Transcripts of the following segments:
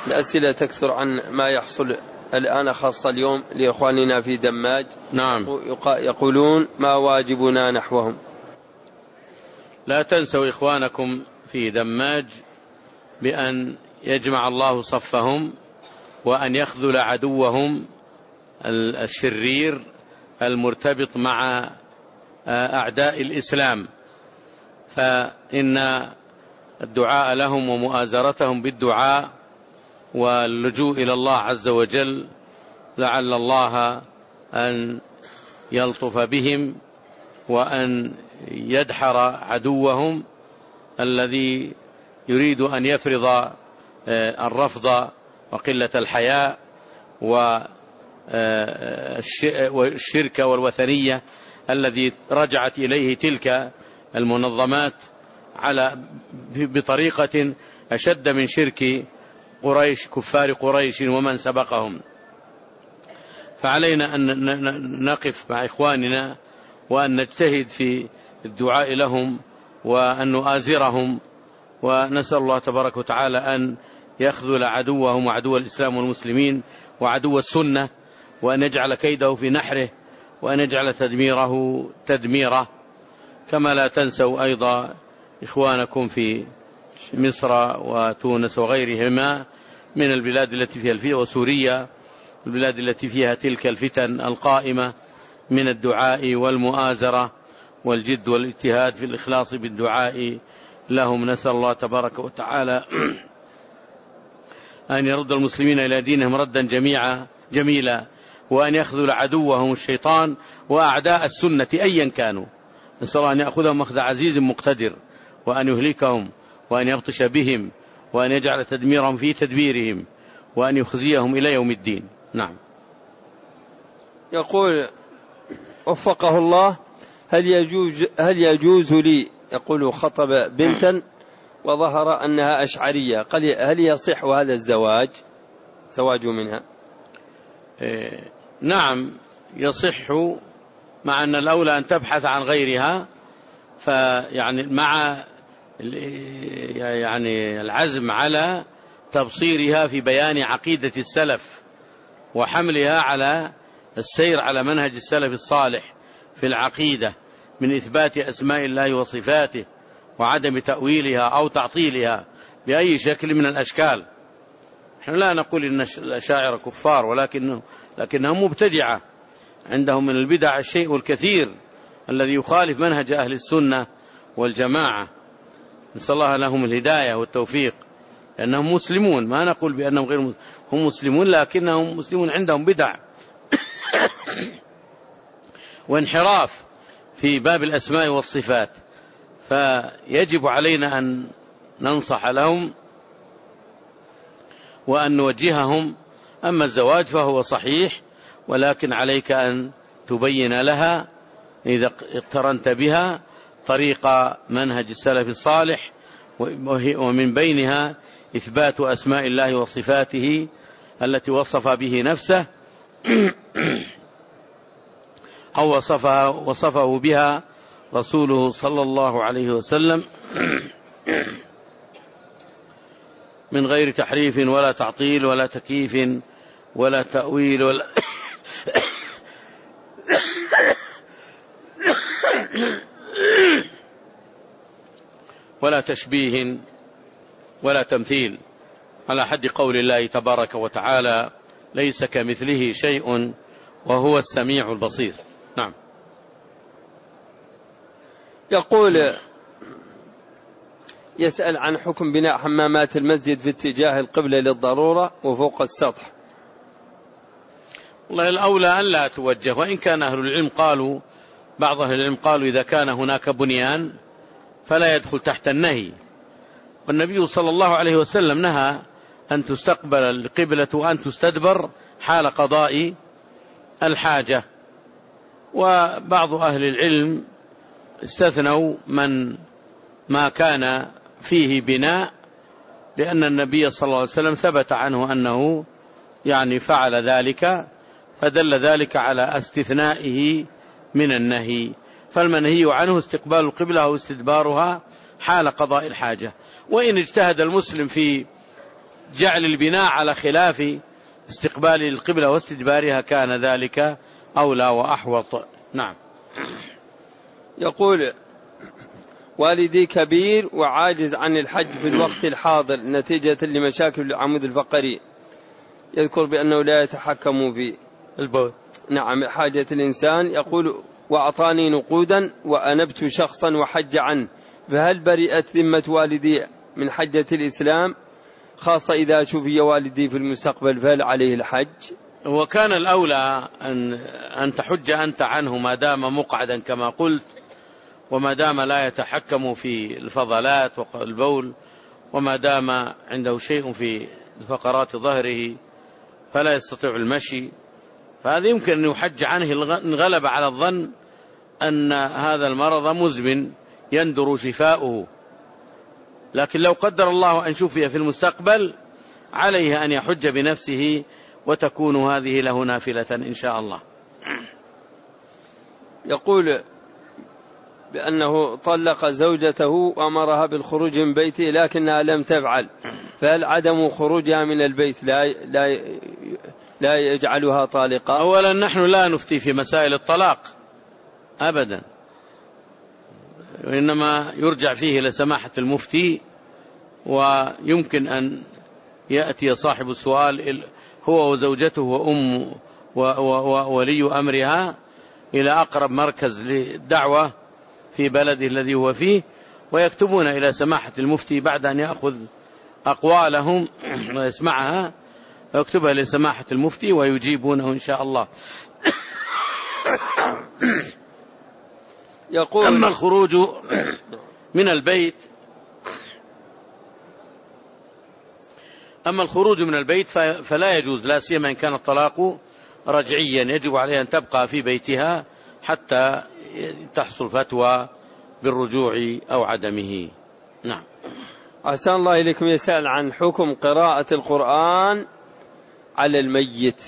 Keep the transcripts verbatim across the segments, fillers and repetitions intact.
الأسئلة تكثر عن ما يحصل الآن خاصة اليوم لإخواننا في دماج. نعم. يقولون ما واجبنا نحوهم؟ لا تنسوا إخوانكم في دماج بأن يجمع الله صفهم، وأن يخذل عدوهم الشرير المرتبط مع أعداء الإسلام، فإن الدعاء لهم ومؤازرتهم بالدعاء واللجوء إلى الله عز وجل لعل الله أن يلطف بهم وأن يدحر عدوهم الذي يريد أن يفرض الرفض وقلة الحياء والشرك والوثنية الذي رجعت إليه تلك المنظمات على بطريقة أشد من شرك قريش كفار قريش ومن سبقهم. فعلينا أن نقف مع إخواننا وأن نجتهد في الدعاء لهم وأن نؤازرهم، ونسأل الله تبارك وتعالى أن يخذل عدوهم وعدو الإسلام والمسلمين وعدو السنة، وأن يجعل كيده في نحره، وأن يجعل تدميره تدميره. كما لا تنسوا أيضا إخوانكم في مصر وتونس وغيرهما من البلاد التي فيها الفتن، وسوريا البلاد التي فيها تلك الفتن القائمة، من الدعاء والمؤازرة والجد والاجتهاد في الإخلاص بالدعاء لهم. نسأل الله تبارك وتعالى أن يرد المسلمين إلى دينهم ردا جميعا جميلا، وأن يخذل عدوهم الشيطان وأعداء السنة أيا كانوا. نسأل الله أن يأخذهم أخذ عزيز مقتدر، وأن يهلكهم، وأن يبطش بهم، وأن يجعل تدميرهم في تدبيرهم، وأن يخزيهم إلى يوم الدين. نعم. يقول وفقه الله: هل يجوز, هل يجوز لي يقول خطب بنتا وظهر أنها أشعرية، قال هل يصح هذا الزواج زواج منها؟ إيه نعم يصح، مع أن الأولى أن تبحث عن غيرها، فيعني مع يعني العزم على تبصيرها في بيان عقيدة السلف وحملها على السير على منهج السلف الصالح في العقيدة من إثبات أسماء الله وصفاته وعدم تأويلها أو تعطيلها بأي شكل من الأشكال. نحن لا نقول إن الأشاعرة كفار، ولكنه لكنهم مبتدعة، عندهم من البدع الشيء الكثير الذي يخالف منهج أهل السنة والجماعة. نسأل الله لهم الهداية والتوفيق، لأنهم مسلمون، ما نقول بأنهم غير مسلمون، هم مسلمون لكنهم مسلمون عندهم بدع وانحراف في باب الأسماء والصفات، فيجب علينا أن ننصح لهم وأن نوجههم. أما الزواج فهو صحيح، ولكن عليك أن تبين لها إذا اقترنت بها طريق منهج السلف الصالح، ومن بينها إثبات أسماء الله وصفاته التي وصف به نفسه أو وصفه, وصفه بها رسوله صلى الله عليه وسلم من غير تحريف ولا تعطيل ولا تكييف ولا تأويل ولا ولا تشبيه ولا تمثيل، على حد قول الله تبارك وتعالى: ليس كمثله شيء وهو السميع البصير. نعم. يقول يسأل عن حكم بناء حمامات المسجد في اتجاه القبلة للضرورة وفوق السطح. والله الأولى أن لا توجه، وإن كان أهل العلم قالوا بعض أهل العلم قالوا إذا كان هناك بنيان فلا يدخل تحت النهي، والنبي صلى الله عليه وسلم نهى أن تستقبل القبلة وأن تستدبر حال قضاء الحاجة. وبعض أهل العلم استثنوا من ما كان فيه بناء، لأن النبي صلى الله عليه وسلم ثبت عنه أنه يعني فعل ذلك، فدل ذلك على استثنائه من النهي. فالمنهي عنه استقبال القبلة أو استدبارها حال قضاء الحاجة. وإن اجتهد المسلم في جعل البناء على خلاف استقبال القبلة واستدبارها كان ذلك أولى وأحوط. نعم. يقول والدي كبير وعاجز عن الحج في الوقت الحاضر نتيجة لمشاكل العمود الفقري، يذكر بأنه لا يتحكم في البول. نعم حاجة الإنسان. يقول وأعطاني نقودا وأنبت شخصا وحج عنه، فهل برئت ذمة والدي من حجة الإسلام، خاصة إذا شفي والدي في المستقبل فهل عليه الحج؟ وكان الأولى أن, أن تحج أنت عنه ما دام مقعدا كما قلت، وما دام لا يتحكم في الفضلات والبول، وما دام عنده شيء في فقرات ظهره فلا يستطيع المشي، فهذا يمكن أن يحج عنه إن غلب على الظن أن هذا المرض مزمن يندر شفاؤه. لكن لو قدر الله أن شفي في المستقبل عليه أن يحج بنفسه وتكون هذه له نافلة إن شاء الله. يقول بأنه طلق زوجته وأمرها بالخروج من بيته لكنها لم تفعل، فهل عدم خروجها من البيت لا لا لا يجعلها طالقة؟ أولا نحن لا نفتي في مسائل الطلاق أبدا، وإنما يرجع فيه إلى سماحة المفتي، ويمكن أن يأتي صاحب السؤال هو وزوجته وأم وولي أمرها إلى أقرب مركز للدعوة في بلده الذي هو فيه، ويكتبون إلى سماحة المفتي بعد أن يأخذ أقوالهم ويسمعها، ويكتبها لسماحة المفتي ويجيبونه إن شاء الله. يقول أما الخروج من البيت أما الخروج من البيت فلا يجوز، لا سيما إن كان الطلاق رجعيا، يجب عليها أن تبقى في بيتها حتى تحصل فتوى بالرجوع أو عدمه. نعم. أحسن الله إليكم. يسأل عن حكم قراءة القرآن على الميت.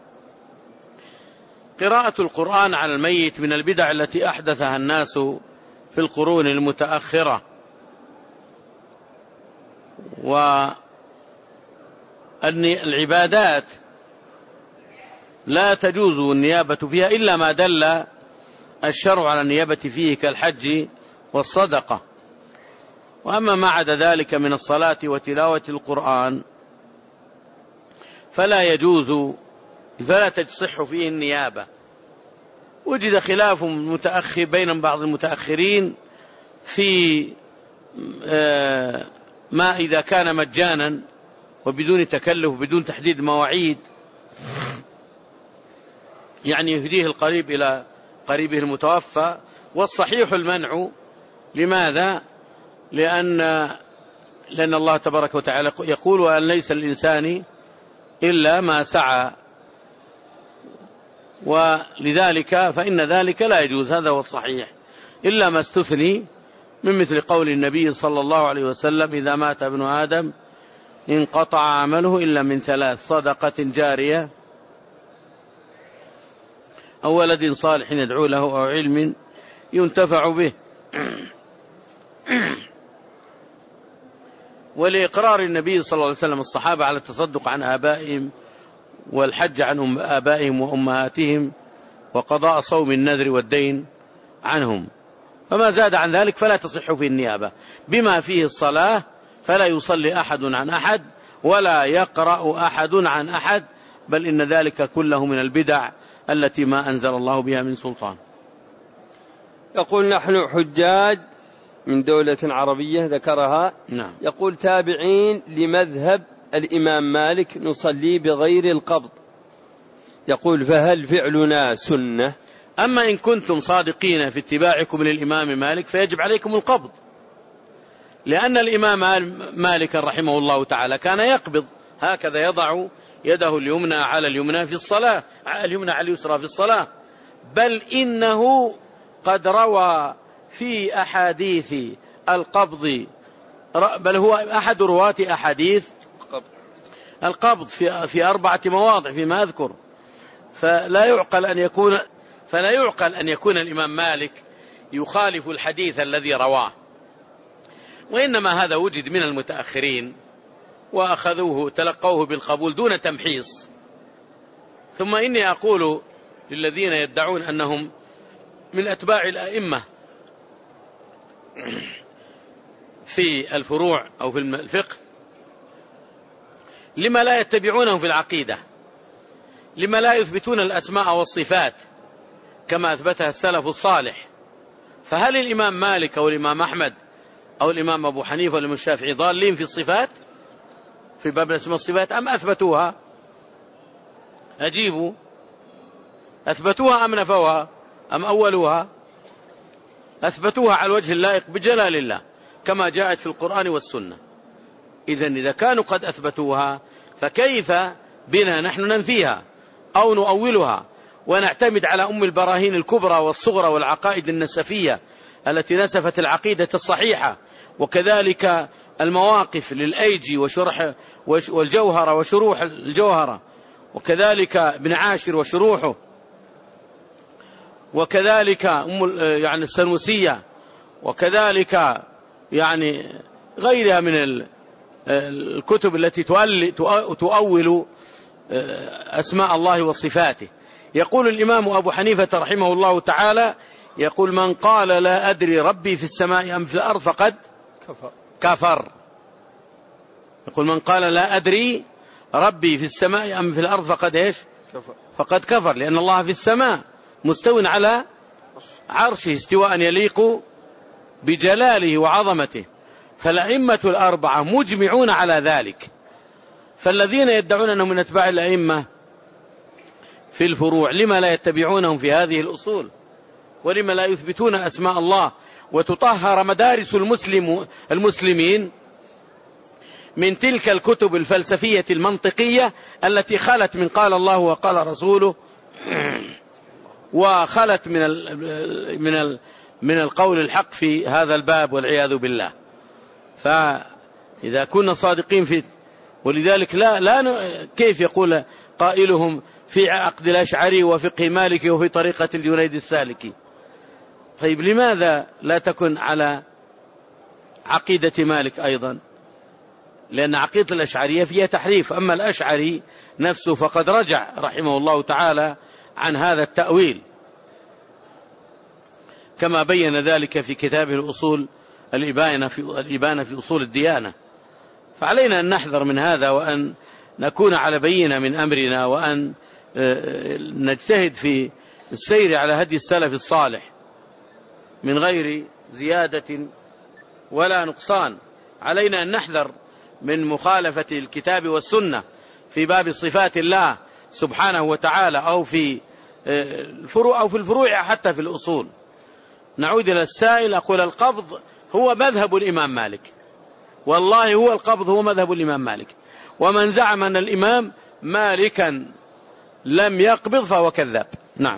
قراءة القرآن على الميت من البدع التي أحدثها الناس في القرون المتأخرة، وأن العبادات لا تجوز النيابة فيها إلا ما دل الشرع على النيابة فيه كالحج والصدقة، وأما ما عدا ذلك من الصلاة وتلاوة القرآن فلا يجوز، فلا تصح فيه النيابة. وجد خلاف متأخر بين بعض المتأخرين في ما إذا كان مجانا وبدون تكلف بدون تحديد مواعيد، يعني يهديه القريب إلى قريبه المتوفى، والصحيح المنع. لماذا؟ لأن لأن الله تبارك وتعالى يقول وأن ليس الإنسان إلا ما سعى، ولذلك فإن ذلك لا يجوز، هذا هو الصحيح، إلا ما استثني من مثل قول النبي صلى الله عليه وسلم إذا مات ابن آدم انقطع عمله إلا من ثلاث: صدقة جارية أو ولد صالح يدعو له أو علم ينتفع به. ولإقرار النبي صلى الله عليه وسلم الصحابة على التصدق عن آبائهم والحج عن آبائهم وأمهاتهم وقضاء صوم النذر والدين عنهم، فما زاد عن ذلك فلا تصح في النيابة. بما فيه الصلاة فلا يصلي أحد عن أحد ولا يقرأ أحد عن أحد، بل إن ذلك كله من البدع التي ما أنزل الله بها من سلطان. يقول نحن حجاج من دولة عربية ذكرها. نعم. يقول تابعين لمذهب الإمام مالك نصلي بغير القبض، يقول فهل فعلنا سنة؟ أما إن كنتم صادقين في اتباعكم للإمام مالك فيجب عليكم القبض، لأن الإمام مالك رحمه الله تعالى كان يقبض هكذا، يضع يده اليمنى على اليمنى في الصلاة، اليمنى على اليسرى في الصلاة، بل إنه قد روى في أحاديث القبض، بل هو أحد رواة أحاديث القبض في في أربعة مواضع فيما أذكر. فلا يعقل أن يكون فلا يعقل أن يكون الإمام مالك يخالف الحديث الذي رواه، وإنما هذا وجد من المتأخرين وأخذوه تلقوه بالقبول دون تمحيص. ثم إني أقول للذين يدعون أنهم من أتباع الأئمة في الفروع أو في الفقه، لما لا يتبعونهم في العقيدة؟ لما لا يثبتون الأسماء والصفات كما أثبتها السلف الصالح؟ فهل الإمام مالك أو الإمام أحمد أو الإمام أبو حنيفة أو الإمام الشافعي ضالين في الصفات، في باب الأسماء والصفات، أم أثبتوها؟ أجيبوا، أثبتوها أم نفوها أم أولوها؟ أثبتوها على الوجه اللائق بجلال الله كما جاءت في القرآن والسنة. إذن إذا كانوا قد أثبتوها فكيف بنا نحن ننفيها أو نؤولها ونعتمد على أم البراهين الكبرى والصغرى والعقائد النسفية التي نسفت العقيدة الصحيحة، وكذلك المواقف للأيجي وشرح والجوهرة وشروح الجوهرة، وكذلك ابن عاشر وشروحه، وكذلك أم يعني السنوسية، وكذلك يعني غيرها من الكتب التي تؤول أسماء الله وصفاته. يقول الإمام أبو حنيفة رحمه الله تعالى، يقول: من قال لا أدري ربي في السماء أم في الأرض فقد كفر. كفر. يقول: من قال لا أدري ربي في السماء أم في الأرض فقد إيش؟ كفر. فقد كفر، لأن الله في السماء مستو على عرشه استواء يليق بجلاله وعظمته، فالأئمة الأربعة مجمعون على ذلك. فالذين يدعون أنهم من أتباع الأئمة في الفروع لما لا يتبعونهم في هذه الأصول؟ ولما لا يثبتون أسماء الله وتطهر مدارس المسلم المسلمين من تلك الكتب الفلسفية المنطقية التي خلت من قال الله وقال رسوله، وخلت من ال من ال من القول الحق في هذا الباب والعياذ بالله. فإذا كنا صادقين في، ولذلك لا لا كيف يقول قائلهم في عقد الأشعري وفقه مالكي وفي طريقة الجنيد السالكي؟ طيب لماذا لا تكن على عقيدة مالك أيضا؟ لأن عقيدة الأشعرية فيها تحريف، أما الأشعري نفسه فقد رجع رحمه الله تعالى عن هذا التأويل، كما بين ذلك في كتابه الأصول الإبانة في, الإبانة في أصول الديانة. فعلينا أن نحذر من هذا، وأن نكون على بينة من أمرنا، وأن نجتهد في السير على هدي السلف الصالح من غير زيادة ولا نقصان. علينا أن نحذر من مخالفة الكتاب والسنة في باب صفات الله سبحانه وتعالى، أو في الفروع أو في الفروع حتى في الأصول. نعود إلى السائل، أقول: القبض هو مذهب الإمام مالك، والله هو القبض هو مذهب الإمام مالك، ومن زعم أن الإمام مالكا لم يقبض فهو كذاب. نعم.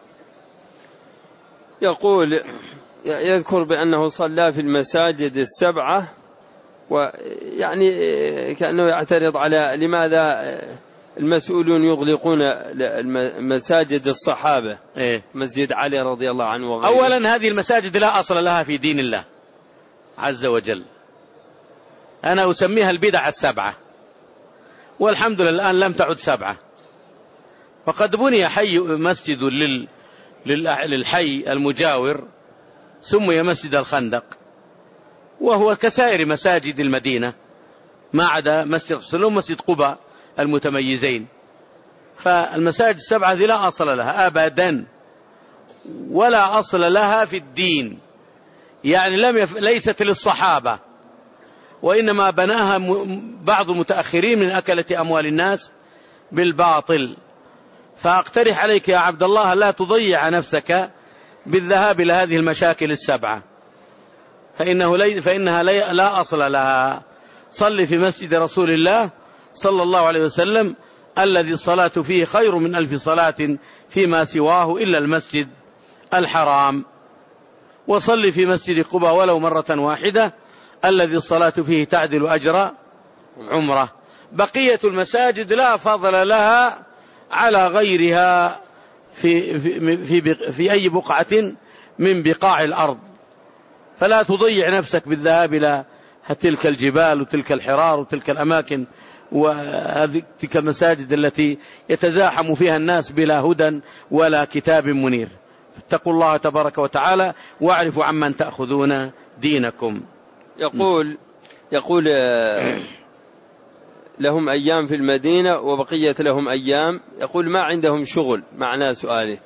يقول يذكر بأنه صلى في المساجد السبعة، ويعني كأنه يعترض على لماذا المسؤولون يغلقون مساجد الصحابة، إيه؟ مسجد علي رضي الله عنه وغيره. أولا هذه المساجد لا أصل لها في دين الله عز وجل، أنا أسميها البدع السبعة، والحمد لله الآن لم تعد سبعة، وقد بني حي مسجد لل... للحي المجاور سمي مسجد الخندق، وهو كسائر مساجد المدينة ما عدا مسجد سلوم مسجد قباء المتميزين. فالمساجد السبعة ذي لا أصل لها أبدا، ولا أصل لها في الدين، يعني لم يف... ليست للصحابة، وإنما بناها بعض المتأخرين من أكلة أموال الناس بالباطل. فأقترح عليك يا عبد الله لا تضيع نفسك بالذهاب إلى هذه المشاكل السبعة، فإنه لي فإنها لي لا أصل لها. صل في مسجد رسول الله صلى الله عليه وسلم الذي الصلاة فيه خير من ألف صلاة فيما سواه إلا المسجد الحرام، وصل في مسجد قباء ولو مرة واحدة الذي الصلاة فيه تعدل أجر عمره. بقية المساجد لا فضل لها على غيرها في, في, في, في أي بقعة من بقاع الأرض، فلا تضيع نفسك بالذهاب إلى تلك الجبال وتلك الحرار وتلك الأماكن وهذه تلك المساجد التي يتزاحم فيها الناس بلا هدى ولا كتاب منير. فاتقوا الله تبارك وتعالى واعرفوا عمن تأخذون دينكم. يقول يقول لهم أيام في المدينة وبقية لهم أيام، يقول ما عندهم شغل، معناه سؤاله.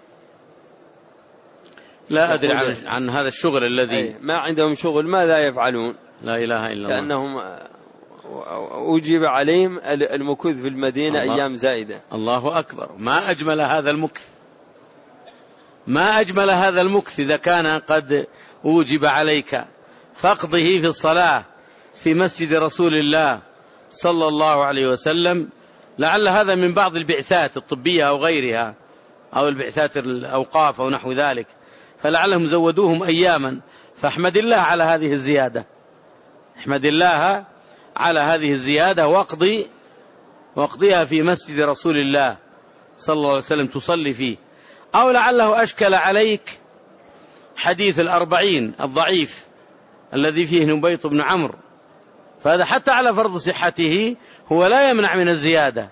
لا أدري عن, عن هذا الشغل الذي ما عندهم شغل ماذا يفعلون؟ لا إله إلا الله. كأنهم أجيب عليهم المكث في المدينة الله. أيام زائدة. الله أكبر، ما أجمل هذا المكث، ما أجمل هذا المكث إذا كان قد أوجب عليك فقضه في الصلاة في مسجد رسول الله صلى الله عليه وسلم. لعل هذا من بعض البعثات الطبية أو غيرها أو البعثات الأوقاف أو نحو ذلك، فلعلهم زودوهم أياما. فاحمد الله على هذه الزيادة، احمد الله على هذه الزيادة واقضي واقضيها في مسجد رسول الله صلى الله عليه وسلم تصلي فيه. أو لعله أشكل عليك حديث الأربعين الضعيف الذي فيه نبيط بن عمرو، فهذا حتى على فرض صحته هو لا يمنع من الزيادة،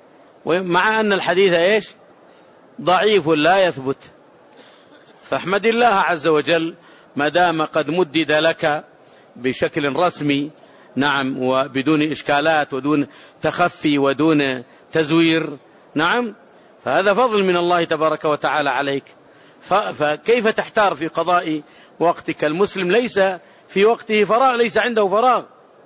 مع أن الحديث إيش ضعيف لا يثبت. فاحمد الله عز وجل ما دام قد مدد لك بشكل رسمي، نعم، وبدون إشكالات ودون تخفي ودون تزوير، نعم، فهذا فضل من الله تبارك وتعالى عليك. فكيف تحتار في قضاء وقتك؟ المسلم ليس في وقته فراغ، ليس عنده فراغ،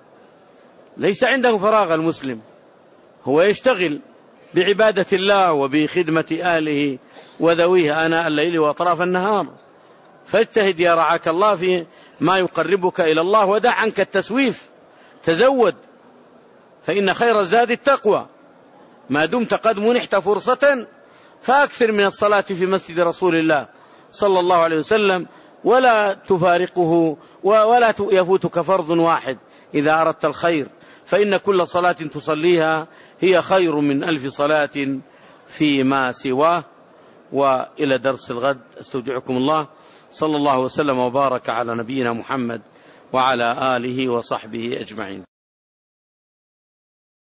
ليس عنده فراغ. المسلم هو يشتغل بعبادة الله وبخدمة أهله وذويه آناء الليل وأطراف النهار. فاجتهد يا رعاك الله في ما يقربك إلى الله، ودع عنك التسويف، تزود، فإن خير الزاد التقوى. ما دمت قد منحت فرصة فأكثر من الصلاة في مسجد رسول الله صلى الله عليه وسلم، ولا تفارقه ولا يفوتك فرض واحد إذا أردت الخير، فإن كل صلاة تصليها هي خير من ألف صلاة فيما سواه. وإلى درس الغد، استودعكم الله، صلى الله وسلم وبارك على نبينا محمد وعلى آله وصحبه أجمعين.